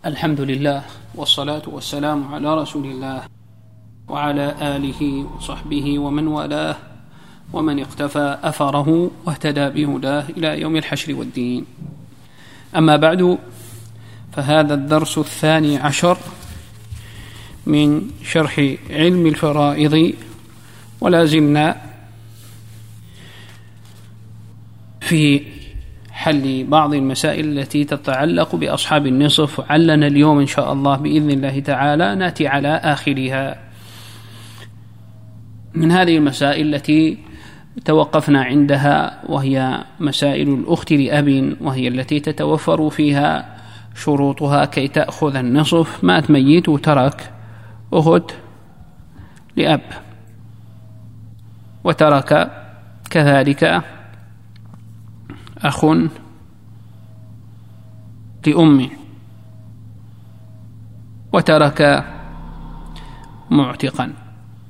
الحمد لله والصلاة والسلام على رسول الله وعلى آله وصحبه ومن والاه ومن اقتفى أثره واهتدى بهداه إلى يوم الحشر والدين. أما بعد، فهذا الدرس 12 من شرح علم الفرائض، ولا زلنا في حل بعض المسائل التي تتعلق بأصحاب النصف، علنا اليوم إن شاء الله بإذن الله تعالى نأتي على آخرها. من هذه المسائل التي توقفنا عندها وهي مسائل الأخت لأب، وهي التي تتوفر فيها شروطها كي تأخذ النصف. مات ميت وترك أخت لأب، وترك كذلك أخ لأم، وترك معتقا.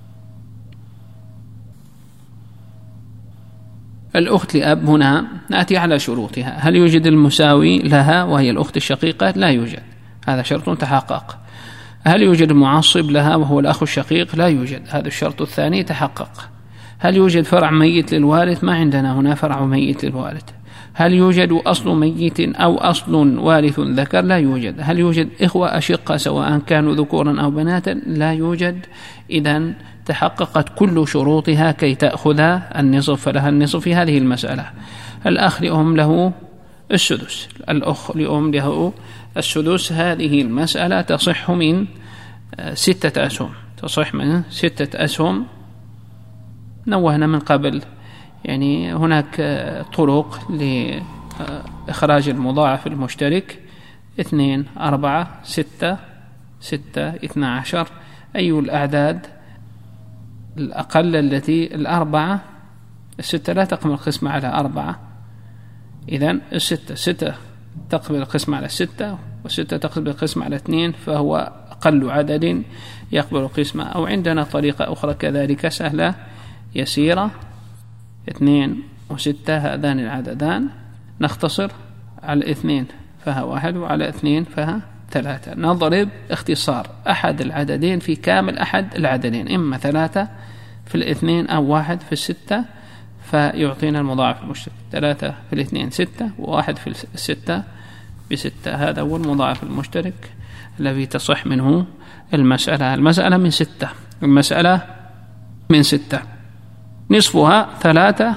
الأخت لأب هنا نأتي على شروطها. هل يوجد المساوي لها وهي الأخت الشقيقة؟ لا يوجد، هذا شرط تحقق. هل يوجد المعصب لها وهو الأخ الشقيق؟ لا يوجد، هذا الشرط الثاني تحقق. هل يوجد فرع ميت للوارث؟ ما عندنا هنا فرع ميت للوارث. هل يوجد أصل ميت أو أصل وارث ذكر؟ لا يوجد. هل يوجد إخوة أشقة سواء كانوا ذكورا أو بناتا؟ لا يوجد. إذن تحققت كل شروطها كي تأخذ النصف، فلها النصف في هذه المسألة. الأخ لأم له السدس، الأخ لأم له السدس. هذه المسألة تصح من 6 أسهم، تصح من 6 أسهم. نوهنا من قبل يعني هناك طرق لإخراج المضاعف المشترك: 2 4 6 6 12. أي الأعداد الأقل التي الأربعة؟ 6 لا تقبل القسمة على 4، إذن 6 تقبل القسمة على 6، و6 تقبل القسمة على 2، فهو أقل عدد يقبل القسمة. أو عندنا طريقة أخرى كذلك سهلة يسيرة: 2 و6 هذان العددان، نختصر على 2 فها 1 وعلى 2 فها 3. نضرب اختصار أحد العددين في كامل أحد العددين، إما 3 في 2 أو 1 في 6، فيعطينا المضاعف المشترك. 3 في 2 6، و1 في 6 ب6. هذا هو المضاعف المشترك الذي تصح منه المسألة. المسألة من 6، المسألة من 6. نصفها 3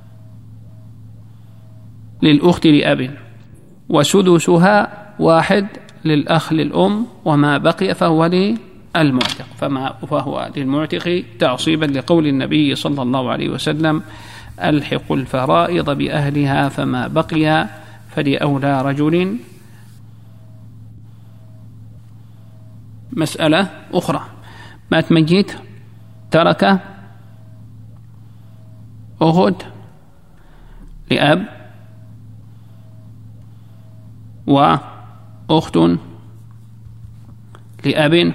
للأخت لأب، وسدسها 1 للأخ للأم، وما بقي فهو للمعتق، فهو للمعتق تعصيبا لقول النبي صلى الله عليه وسلم: ألحق الفرائض بأهلها فما بقي فلأولى رجل. مسألة أخرى: مات ميت ترك أخت لأب وأخت لأب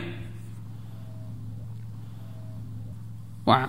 وعم.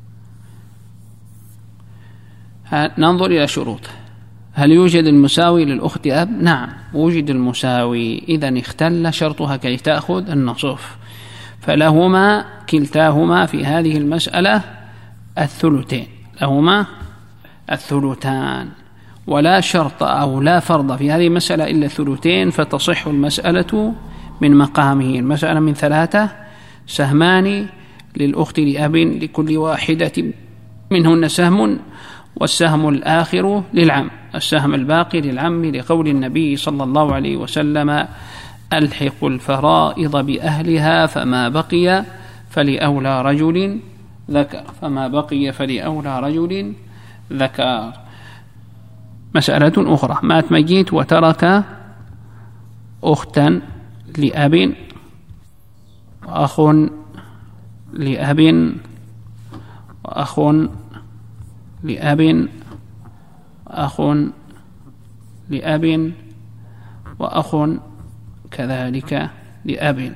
ننظر إلى شروط. هل يوجد المساوي للأخت أب؟ نعم، وجد المساوي. إذن اختل شرطها كي تأخذ النصف، فلهما كلتاهما في هذه المسألة الثلثين، لهما الثلثان، ولا شرط أو لا فرض في هذه المسألة إلا الثلثين، فتصح المسألة من مقامه. المسألة من 3، سهمان للأخت لأب لكل واحدة منهن سهم، والسهم الآخر للعم، السهم الباقي للعم، لقول النبي صلى الله عليه وسلم: ألحق الفرائض بأهلها فما بقي فلأولى رجل ذكر، فما بقي فلأولى رجل ذكر. مسألة أخرى: مات ميت وترك أختا لأب وأخ لأب وأخ لأب وأخ لأب وأخ كذلك لأب.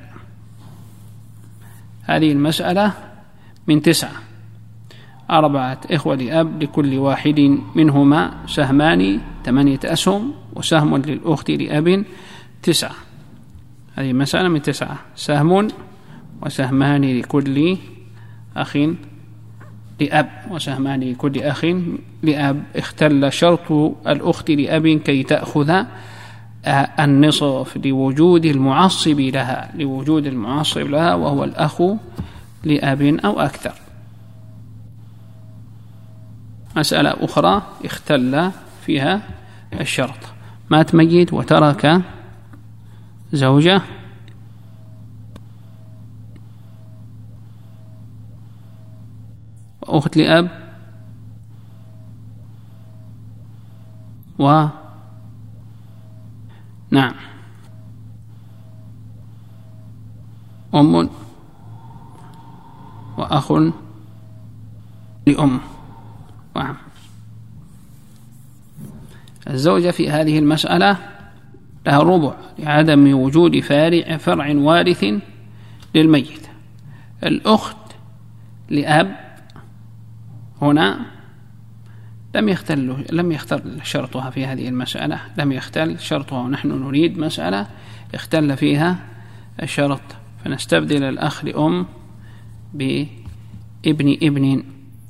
هذه المسألة من 9، 4 إخوة لأب لكل واحد منهما سهمان 8 أسهم، وسهم للأخت لأب 9. هذه مسألة من 9. سهم وسهمان لكل أخ لأب وسهمان لكل أخ لأب. اختل شرط الأخت لأب كي تأخذ النصف لوجود المعصب لها وهو الأخ لأب أو أكثر. مسألة أخرى اختل فيها الشرط. مات ميت وترك زوجة وأخت لأب نعم أم وأخ لأم. نعم. الزوجة في هذه المسألة لها ربع لعدم وجود فرع وارث للميت. الأخت لأب هنا لم يختل شرطها في هذه المسألة، لم يختل شرطها، ونحن نريد مسألة اختل فيها الشرط، فنستبدل الأخ لأم بابن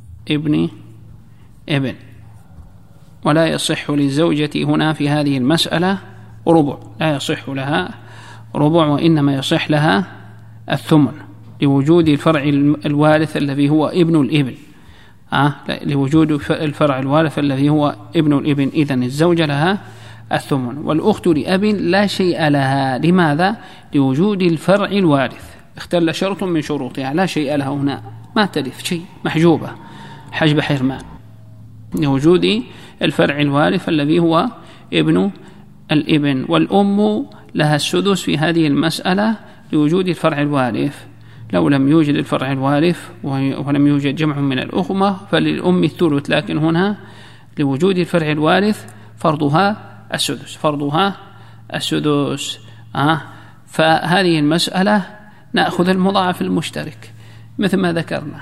ابن. ولا يصح للزوجة هنا في هذه المسألة ربع، لا يصح لها ربع، وإنما يصح لها الثمن لوجود الفرع الوارث الذي هو ابن الابن. لوجود الفرع الوارث الذي هو ابن الابن، إذن الزوجة لها الثمن. والأخت لأب لا شيء لها. لماذا؟ لوجود الفرع الوارث. اختل شرط من شروطها، لا شيء لها هنا، ما ترث شيء، محجوبة حجب حرمان، لوجود الفرع الوارث الذي هو ابن الابن. والأم لها السدس في هذه المسألة لوجود الفرع الوارث. لو لم يوجد الفرع الوارث ولم يوجد جمع من الأخوة فللأم الثلث، لكن هنا لوجود الفرع الوارث فرضها السدس. فهذه المسألة نأخذ المضاعف المشترك مثل ما ذكرنا،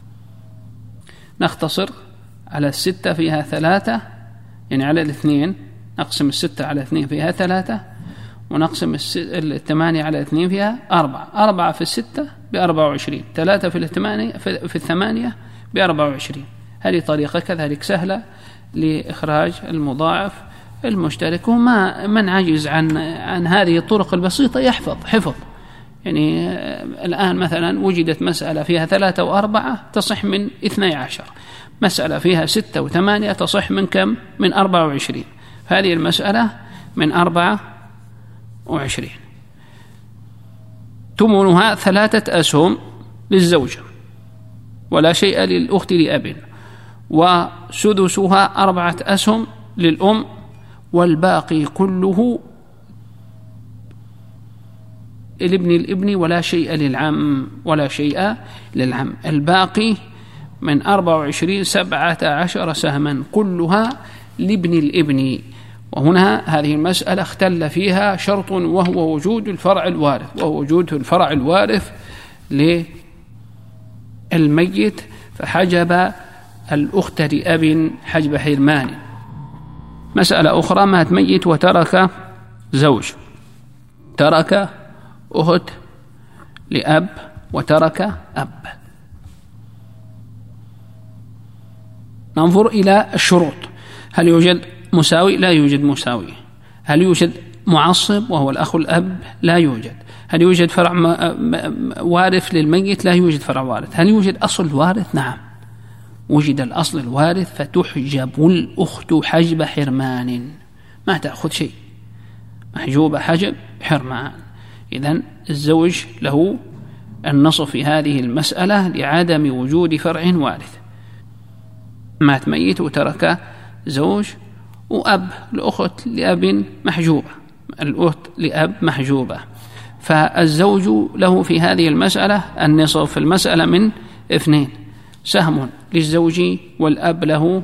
نختصر على 6 فيها 3، يعني على 2 نقسم 6 على 2 فيها 3، ونقسم 8 على 2 فيها 4. 4 في 6 ب24، 3 في 8 ب24. هذه طريقة كذلك سهلة لإخراج المضاعف المشترك. وما من عجز عن هذه الطرق البسيطة يحفظ. يعني الآن مثلا وجدت مسألة فيها 3 و4 تصح من 12، مسألة فيها 6 و8 تصح من كم؟ من 24. هذه المسألة من 24. ثمنها 3 أسهم للزوجة ولا شيء للأخت لأب، وسدسها 4 أسهم للأم، والباقي كله لابن الابن ولا شيء للعم. الباقي من 24 17 سهما كلها لابن الابن. وهنا هذه المسألة اختل فيها شرط، وهو وجود الفرع الوارث للميت، فحجب الأخت لأب حجب حرمان. مسألة أخرى، مات ميت وترك زوج، ترك أخت لأب وترك أب. ننظر إلى الشروط. هل يوجد مساوي؟ لا يوجد مساوي. هل يوجد معصب وهو الأخ الأب؟ لا يوجد. هل يوجد فرع وارث للميت؟ لا يوجد فرع وارث. هل يوجد أصل وارث؟ نعم وجد الأصل الوارث، فتحجب الأخت حجب حرمان، ما تأخذ شيء، محجوبة حجب حرمان. إذن الزوج له النصف في هذه المسألة لعدم وجود فرع وارث. مات ميت وترك زوج وأب، الأخت لأب محجوبة، الأخت لأب محجوبة، فالزوج له في هذه المسألة النصف. في المسألة من 2 سهم للزوج والأب له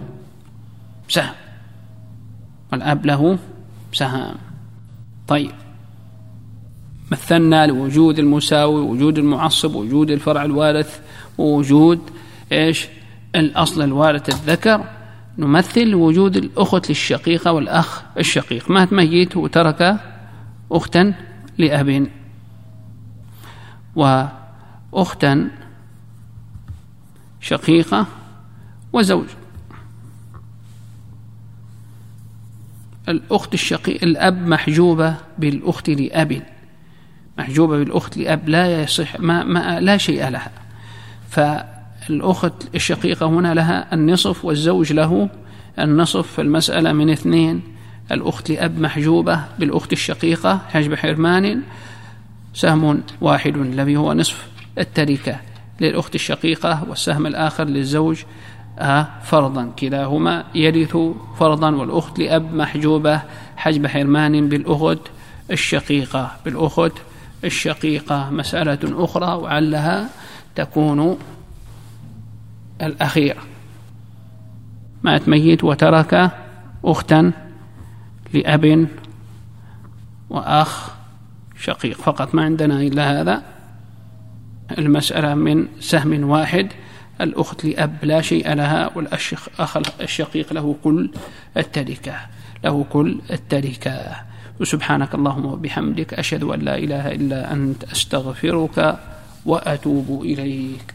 سهم. طيب، مثلنا لوجود المساوي، وجود المعصب، وجود الفرع الوارث، ووجود الأصل الوارث الذكر. نمثل وجود الأخت للشقيقة والأخ الشقيق. مات ميت وترك أختا لأب وأختا شقيقة وزوج. الأخت الشقيقة الأب محجوبة بالأخت لأب، محجوبة بالأخت لأب، لا يصح لا شيء لها. فالأخت الشقيقة هنا لها النصف والزوج له النصف، في المسألة من 2. الأخت لأب محجوبة بالأخت الشقيقة حجب حرمان، سهم واحد الذي هو نصف التركة للأخت الشقيقة، والسهم الآخر للزوج فرضا، كلاهما يرث فرضا. والأخت لأب محجوبة حجب حرمان بالأخت الشقيقة مسألة أخرى وعلها تكون الأخيرة. مات ميت وترك أختا لأب وأخ شقيق فقط، ما عندنا إلا هذا. المسألة من سهم واحد، الأخت لأب لا شيء لها، والأخ الشقيق له كل التركة. وسبحانك اللهم وبحمدك، أشهد أن لا إله إلا أنت، أستغفرك وأتوب إليك.